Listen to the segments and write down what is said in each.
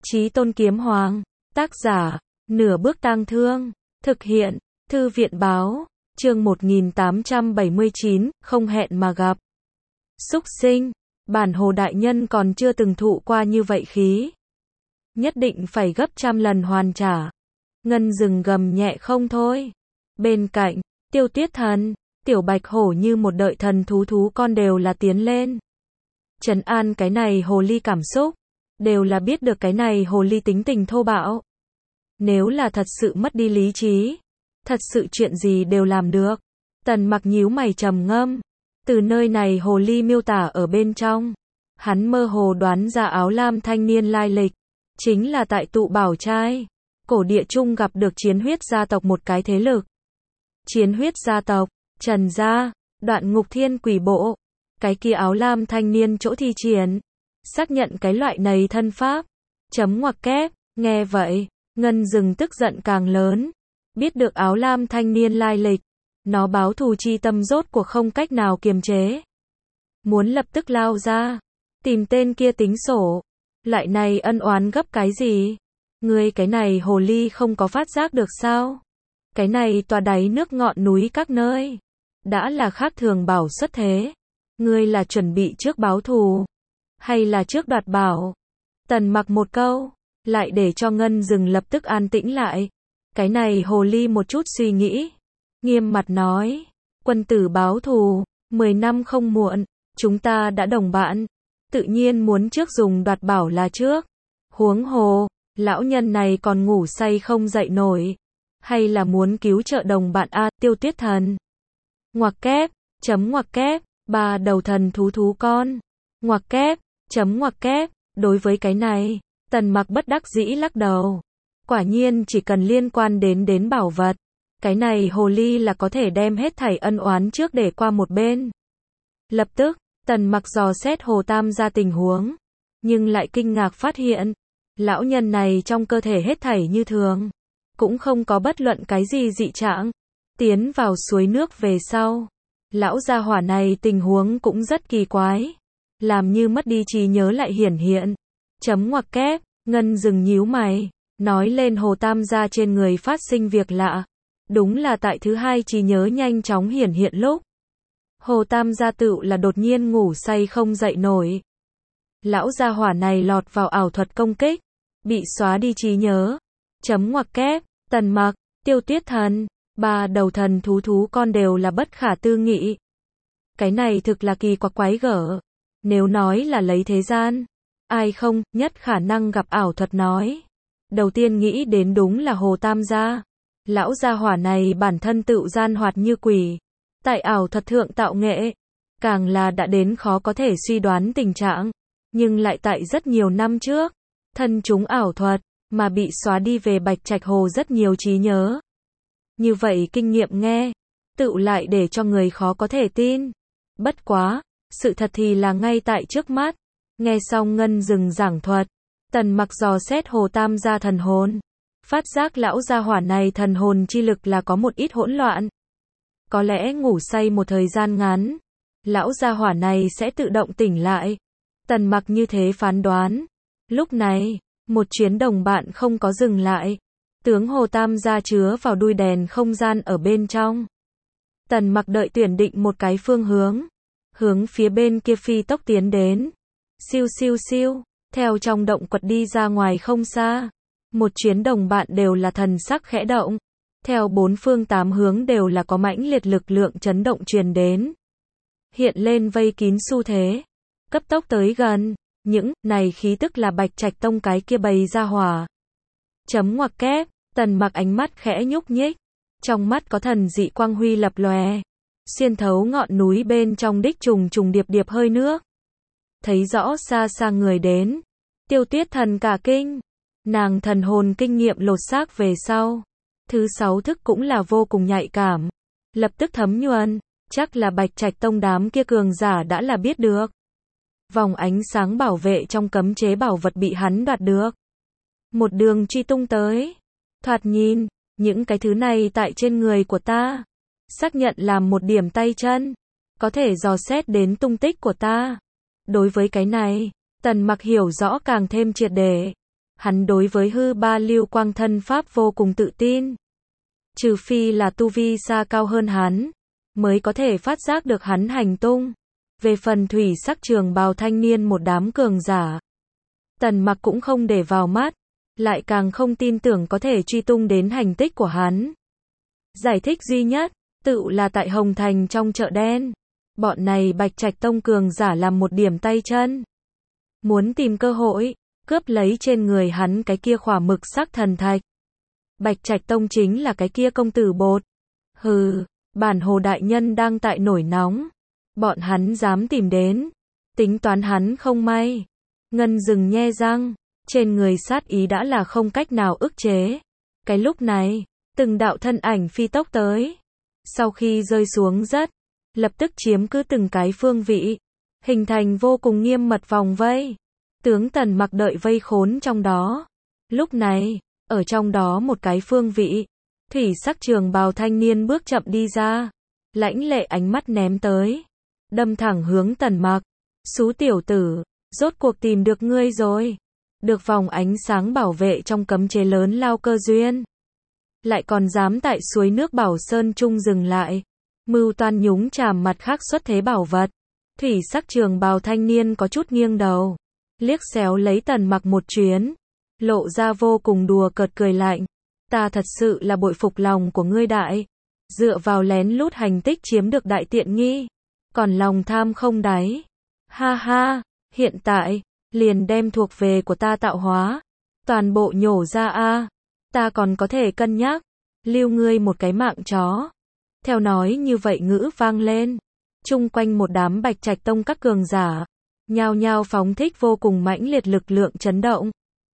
Chí Tôn Kiếm Hoàng, tác giả, Nửa Bước Tang Thương, thực hiện, Thư viện báo, chương 1879, không hẹn mà gặp. Súc sinh, bản Hồ đại nhân còn chưa từng thụ qua như vậy khí. Nhất định phải gấp trăm lần hoàn trả. Ngân Dừng gầm nhẹ không thôi. Bên cạnh, Tiêu Tuyết Thần, Tiểu Bạch Hổ như một đợi thần thú con đều là tiến lên. Trấn an cái này hồ ly cảm xúc, đều là biết được cái này hồ ly tính tình thô bạo. Nếu là thật sự mất đi lý trí, thật sự chuyện gì đều làm được. Tần Mặc nhíu mày trầm ngâm, từ nơi này hồ ly miêu tả ở bên trong, hắn mơ hồ đoán ra áo lam thanh niên lai lịch, chính là tại Tụ Bảo Trai, cổ địa trung gặp được Chiến Huyết gia tộc một cái thế lực. Chiến Huyết gia tộc, Trần gia, Đoạn Ngục Thiên Quỷ bộ, cái kia áo lam thanh niên chỗ thi triển, xác nhận cái loại này thân pháp. Chấm ngoặc kép, nghe vậy, Ngân Dừng tức giận càng lớn, biết được áo lam thanh niên lai lịch, nó báo thù chi tâm rốt cuộc không cách nào kiềm chế. Muốn lập tức lao ra, tìm tên kia tính sổ, lại này ân oán gấp cái gì? Ngươi cái này hồ ly không có phát giác được sao? Cái này tòa đáy nước ngọn núi các nơi, đã là khác thường bảo xuất thế. Ngươi là chuẩn bị trước báo thù, hay là trước đoạt bảo? Tần Mặc một câu, lại để cho Ngân Dừng lập tức an tĩnh lại. Cái này hồ ly một chút suy nghĩ, nghiêm mặt nói, quân tử báo thù, 10 năm không muộn, chúng ta đã đồng bạn, tự nhiên muốn trước dùng đoạt bảo là trước. Huống hồ, lão nhân này còn ngủ say không dậy nổi, hay là muốn cứu trợ đồng bạn a? Tiêu Tuyết Thần. Ngoặc kép, chấm ngoặc kép, ba đầu thần thú con. Ngoặc kép, chấm ngoặc kép, đối với cái này, Tần Mặc bất đắc dĩ lắc đầu. Quả nhiên chỉ cần liên quan đến bảo vật, cái này hồ ly là có thể đem hết thảy ân oán trước để qua một bên. Lập tức, Tần Mặc dò xét Hồ Tam gia tình huống, nhưng lại kinh ngạc phát hiện, lão nhân này trong cơ thể hết thảy như thường, cũng không có bất luận cái gì dị trạng. Tiến vào suối nước về sau, lão gia hỏa này tình huống cũng rất kỳ quái, làm như mất đi trí nhớ lại hiển hiện. Chấm ngoặc kép, Ngân Dừng nhíu mày, nói lên Hồ Tam gia trên người phát sinh việc lạ. Đúng là tại thứ hai trí nhớ nhanh chóng hiển hiện lúc, Hồ Tam gia tựu là đột nhiên ngủ say không dậy nổi. Lão gia hỏa này lọt vào ảo thuật công kích, bị xóa đi trí nhớ. Chấm ngoặc kép, Tần Mặc, Tiêu Tuyết Thần, ba đầu thần thú con đều là bất khả tư nghị. Cái này thực là kỳ quặc quái gở. Nếu nói là lấy thế gian, ai không nhất khả năng gặp ảo thuật nói. Đầu tiên nghĩ đến đúng là Hồ Tam gia. Lão gia hỏa này bản thân tự gian hoạt như quỷ, tại ảo thuật thượng tạo nghệ, càng là đã đến khó có thể suy đoán tình trạng, nhưng lại tại rất nhiều năm trước, thân chúng ảo thuật, mà bị xóa đi về Bạch Trạch Hồ rất nhiều trí nhớ. Như vậy kinh nghiệm nghe, tựu lại để cho người khó có thể tin. Bất quá, sự thật thì là ngay tại trước mắt. Nghe xong Ngân Dừng giảng thuật, Tần Mặc dò xét Hồ Tam gia thần hồn, phát giác lão gia hỏa này thần hồn chi lực là có một ít hỗn loạn. Có lẽ ngủ say một thời gian ngắn, lão gia hỏa này sẽ tự động tỉnh lại. Tần Mặc như thế phán đoán. Lúc này, một chuyến đồng bạn không có dừng lại, tướng Hồ Tam gia chứa vào đuôi đèn không gian ở bên trong. Tần Mặc đợi tuyển định một cái phương hướng phía bên kia phi tốc tiến đến. Siêu siêu siêu, theo trong động quật đi ra ngoài không xa. Một chuyến đồng bạn đều là thần sắc khẽ động. Theo bốn phương tám hướng đều là có mãnh liệt lực lượng chấn động truyền đến. Hiện lên vây kín xu thế. Cấp tốc tới gần. Những này khí tức là Bạch Trạch Tông cái kia bầy ra hỏa. Chấm ngoặc kép, Tần Mặc ánh mắt khẽ nhúc nhích. Trong mắt có thần dị quang huy lập lòe. Xuyên thấu ngọn núi bên trong đích trùng điệp hơi nước. Thấy rõ xa xa người đến. Tiêu Tuyết Thần cả kinh. Nàng thần hồn kinh nghiệm lột xác về sau. Thứ 6 thức cũng là vô cùng nhạy cảm. Lập tức thấm nhuần. Chắc là Bạch Trạch Tông đám kia cường giả đã là biết được. Vòng ánh sáng bảo vệ trong cấm chế bảo vật bị hắn đoạt được. Một đường truy tung tới. Thoạt nhìn, những cái thứ này tại trên người của ta. Xác nhận làm một điểm tay chân. Có thể dò xét đến tung tích của ta. Đối với cái này, Tần Mặc hiểu rõ càng thêm triệt để. Hắn đối với hư ba lưu quang thân pháp vô cùng tự tin. Trừ phi là tu vi xa cao hơn hắn, mới có thể phát giác được hắn hành tung. Về phần thủy sắc trường bào thanh niên một đám cường giả, Tần Mặc cũng không để vào mắt, lại càng không tin tưởng có thể truy tung đến hành tích của hắn. Giải thích duy nhất, tự là tại Hồng Thành trong chợ đen. Bọn này Bạch Trạch Tông cường giả làm một điểm tay chân. Muốn tìm cơ hội, cướp lấy trên người hắn cái kia khỏa mực sắc thần thạch. Bạch Trạch Tông chính là cái kia công tử bột. Hừ, bản Hồ đại nhân đang tại nổi nóng. Bọn hắn dám tìm đến. Tính toán hắn không may. Ngân Dừng nhe răng. Trên người sát ý đã là không cách nào ức chế. Cái lúc này, từng đạo thân ảnh phi tốc tới. Sau khi rơi xuống đất, lập tức chiếm cứ từng cái phương vị. Hình thành vô cùng nghiêm mật vòng vây. Tướng Tần Mặc đợi vây khốn trong đó. Lúc này, ở trong đó một cái phương vị, thủy sắc trường bào thanh niên bước chậm đi ra. Lãnh lệ ánh mắt ném tới. Đâm thẳng hướng Tần Mặc. Xú tiểu tử, rốt cuộc tìm được ngươi rồi. Được vòng ánh sáng bảo vệ trong cấm chế lớn lao cơ duyên. Lại còn dám tại suối nước Bảo Sơn Trung dừng lại. Mưu toan nhúng chàm mặt khác xuất thế bảo vật. Thủy sắc trường bào thanh niên có chút nghiêng đầu. Liếc xéo lấy Tần Mặc một chuyến. Lộ ra vô cùng đùa cợt cười lạnh. Ta thật sự là bội phục lòng của ngươi đại. Dựa vào lén lút hành tích chiếm được đại tiện nghi. Còn lòng tham không đáy. Ha ha, hiện tại, liền đem thuộc về của ta tạo hóa. Toàn bộ nhổ ra a. Ta còn có thể cân nhắc. Lưu ngươi một cái mạng chó. Theo nói như vậy ngữ vang lên. Chung quanh một đám Bạch Trạch Tông các cường giả. Nhao nhao phóng thích vô cùng mãnh liệt lực lượng chấn động.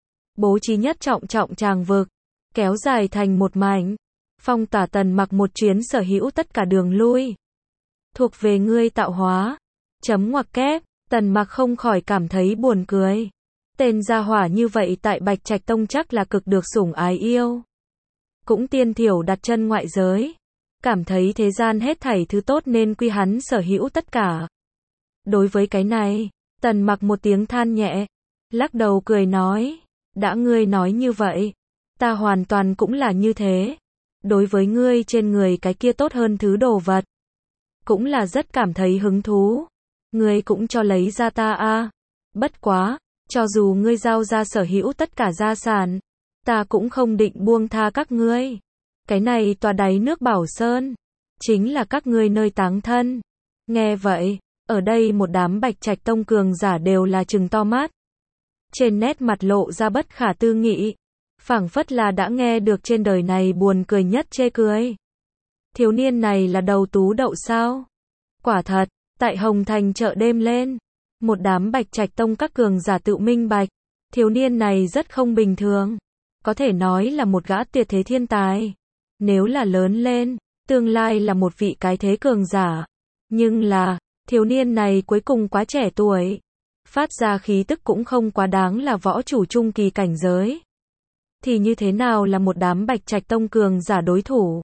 Bố trí nhất trọng tràng vực. Kéo dài thành một mảnh. Phong tỏa Tần Mặc một chuyến sở hữu tất cả đường lui. Thuộc về ngươi tạo hóa. Chấm ngoặc kép. Tần Mặc không khỏi cảm thấy buồn cười. Tên gia hỏa như vậy tại Bạch Trạch Tông chắc là cực được sủng ái yêu. Cũng tiên thiểu đặt chân ngoại giới. Cảm thấy thế gian hết thảy thứ tốt nên quy hắn sở hữu tất cả. Đối với cái này, Tần Mặc một tiếng than nhẹ. Lắc đầu cười nói. Đã ngươi nói như vậy. Ta hoàn toàn cũng là như thế. Đối với ngươi trên người cái kia tốt hơn thứ đồ vật. Cũng là rất cảm thấy hứng thú. Ngươi cũng cho lấy ra ta a. Bất quá, cho dù ngươi giao ra sở hữu tất cả gia sản, ta cũng không định buông tha các ngươi. Cái này tòa đáy nước Bảo Sơn, chính là các ngươi nơi táng thân. Nghe vậy, ở đây một đám Bạch Trạch Tông cường giả đều là trừng to mắt. Trên nét mặt lộ ra bất khả tư nghị, phảng phất là đã nghe được trên đời này buồn cười nhất chê cười. Thiếu niên này là đầu tú đậu sao? Quả thật, tại Hồng Thành chợ đêm lên, một đám Bạch Trạch Tông các cường giả tự minh bạch, thiếu niên này rất không bình thường, có thể nói là một gã tuyệt thế thiên tài. Nếu là lớn lên, tương lai là một vị cái thế cường giả. Nhưng là, thiếu niên này cuối cùng quá trẻ tuổi, phát ra khí tức cũng không quá đáng là võ chủ trung kỳ cảnh giới. Thì như thế nào là một đám Bạch Trạch Tông cường giả đối thủ?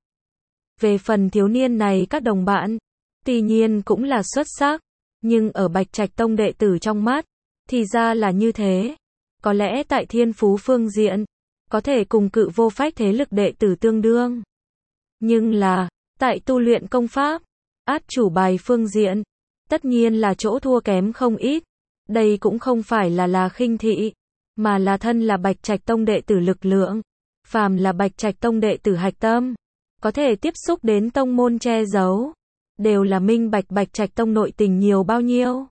Về phần thiếu niên này các đồng bạn, tuy nhiên cũng là xuất sắc, nhưng ở Bạch Trạch Tông đệ tử trong mắt, thì ra là như thế. Có lẽ tại thiên phú phương diện, có thể cùng cự vô phách thế lực đệ tử tương đương. Nhưng là, tại tu luyện công pháp, át chủ bài phương diện, tất nhiên là chỗ thua kém không ít. Đây cũng không phải là khinh thị, mà là thân là Bạch Trạch Tông đệ tử lực lượng. Phàm là Bạch Trạch Tông đệ tử hạch tâm, có thể tiếp xúc đến tông môn che giấu, đều là minh bạch Bạch Trạch Tông nội tình nhiều bao nhiêu.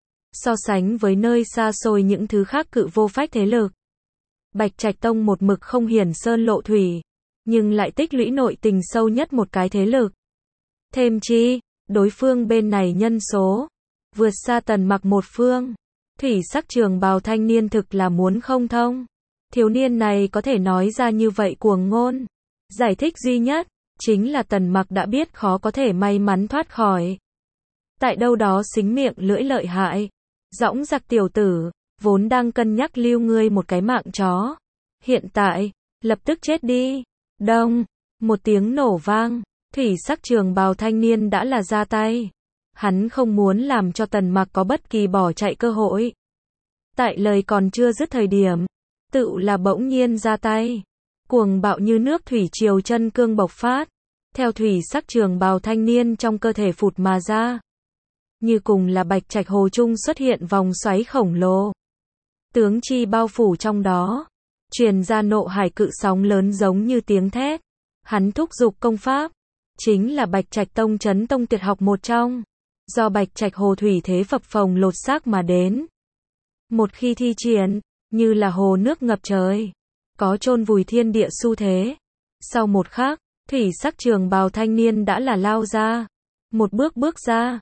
So sánh với nơi xa xôi những thứ khác cự vô phách thế lực, Bạch Trạch Tông một mực không hiển sơn lộ thủy, nhưng lại tích lũy nội tình sâu nhất một cái thế lực. Thêm chi, đối phương bên này nhân số vượt xa Tần Mặc một phương. Thủy sắc trường bào thanh niên thực là muốn không thông. Thiếu niên này có thể nói ra như vậy cuồng ngôn. Giải thích duy nhất, chính là Tần Mặc đã biết khó có thể may mắn thoát khỏi. Tại đâu đó xính miệng lưỡi lợi hại. Dõng dạc tiểu tử, vốn đang cân nhắc lưu ngươi một cái mạng chó. Hiện tại, lập tức chết đi. Đông, một tiếng nổ vang, thủy sắc trường bào thanh niên đã là ra tay. Hắn không muốn làm cho Tần Mặc có bất kỳ bỏ chạy cơ hội. Tại lời còn chưa dứt thời điểm, Tựu là bỗng nhiên ra tay. Cuồng bạo như nước thủy triều chân cương bộc phát. Theo thủy sắc trường bào thanh niên trong cơ thể phụt mà ra. Như cùng là bạch trạch hồ trung xuất hiện vòng xoáy khổng lồ. Tướng chi bao phủ trong đó. Truyền ra nộ hải cự sóng lớn giống như tiếng thét. Hắn thúc giục công pháp. Chính là bạch trạch tông chấn tông tuyệt học một trong. Do bạch trạch hồ thủy thế phập phồng lột xác mà đến. Một khi thi triển, như là hồ nước ngập trời. Có chôn vùi thiên địa xu thế. Sau một khắc, thủy sắc trường bào thanh niên đã là lao ra. Một bước ra,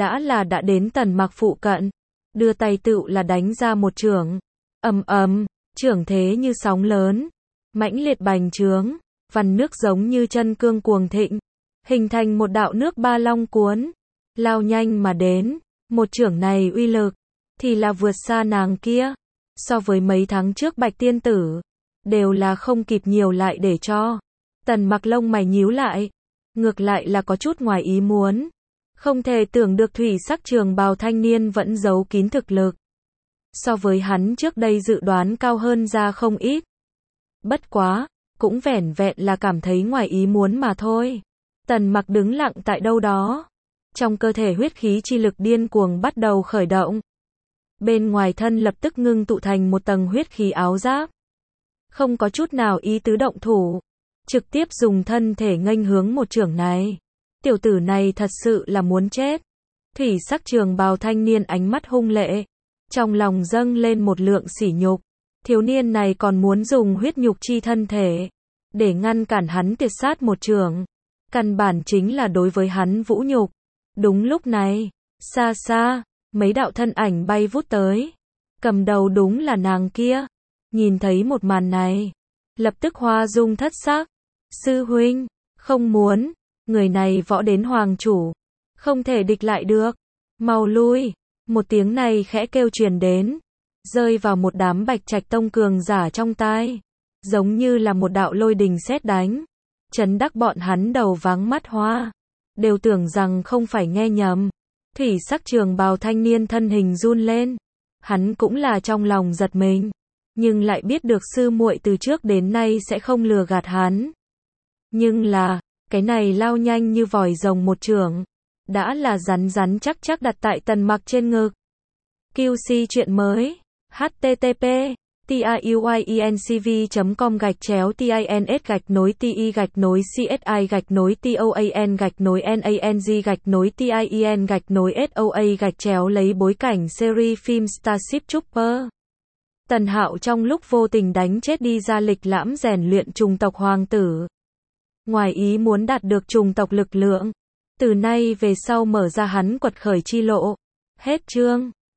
đã đến Tần Mặc phụ cận. Đưa tay tựu là đánh ra một chưởng. Ầm ầm, chưởng thế như sóng lớn. Mãnh liệt bành trướng, vằn nước giống như chân cương cuồng thịnh. Hình thành một đạo nước ba long cuốn. Lao nhanh mà đến. Một chưởng này uy lực, thì là vượt xa nàng kia. So với mấy tháng trước bạch tiên tử. Đều là không kịp nhiều lại để cho. Tần Mặc lông mày nhíu lại. Ngược lại là có chút ngoài ý muốn. Không thể tưởng được thủy sắc trường bào thanh niên vẫn giấu kín thực lực. So với hắn trước đây dự đoán cao hơn ra không ít. Bất quá, cũng vẻn vẹn là cảm thấy ngoài ý muốn mà thôi. Tần Mặc đứng lặng tại đâu đó. Trong cơ thể huyết khí chi lực điên cuồng bắt đầu khởi động. Bên ngoài thân lập tức ngưng tụ thành một tầng huyết khí áo giáp. Không có chút nào ý tứ động thủ. Trực tiếp dùng thân thể nghênh hướng một chưởng này. Tiểu tử này thật sự là muốn chết. Thủy sắc trường bào thanh niên ánh mắt hung lệ. Trong lòng dâng lên một lượng sỉ nhục. Thiếu niên này còn muốn dùng huyết nhục chi thân thể. Để ngăn cản hắn tuyệt sát một chưởng. Căn bản chính là đối với hắn vũ nhục. Đúng lúc này, xa xa, mấy đạo thân ảnh bay vút tới. Cầm đầu đúng là nàng kia. Nhìn thấy một màn này. Lập tức hoa dung thất sắc. Sư huynh, không muốn. Người này võ đến hoàng chủ. Không thể địch lại được. Mau lui. Một tiếng này khẽ kêu truyền đến. Rơi vào một đám bạch trạch tông cường giả trong tai. Giống như là một đạo lôi đình sét đánh. Chấn đắc bọn hắn đầu váng mắt hoa. Đều tưởng rằng không phải nghe nhầm. Thủy sắc trường bào thanh niên thân hình run lên. Hắn cũng là trong lòng giật mình. Nhưng lại biết được sư muội từ trước đến nay sẽ không lừa gạt hắn. Nhưng là, cái này lao nhanh như vòi rồng một chưởng. Đã là rắn rắn chắc chắc đặt tại Tần Mặc trên ngực. QC chuyện mới. http tiuyenCV.com/tins-ti.nối.nang-tien-soa lấy bối cảnh series phim Starship Trooper. Tần Hạo trong lúc vô tình đánh chết đi ra lịch lãm rèn luyện trùng tộc hoàng tử. Ngoài ý muốn đạt được trùng tộc lực lượng. Từ nay về sau mở ra hắn quật khởi chi lộ. Hết chương.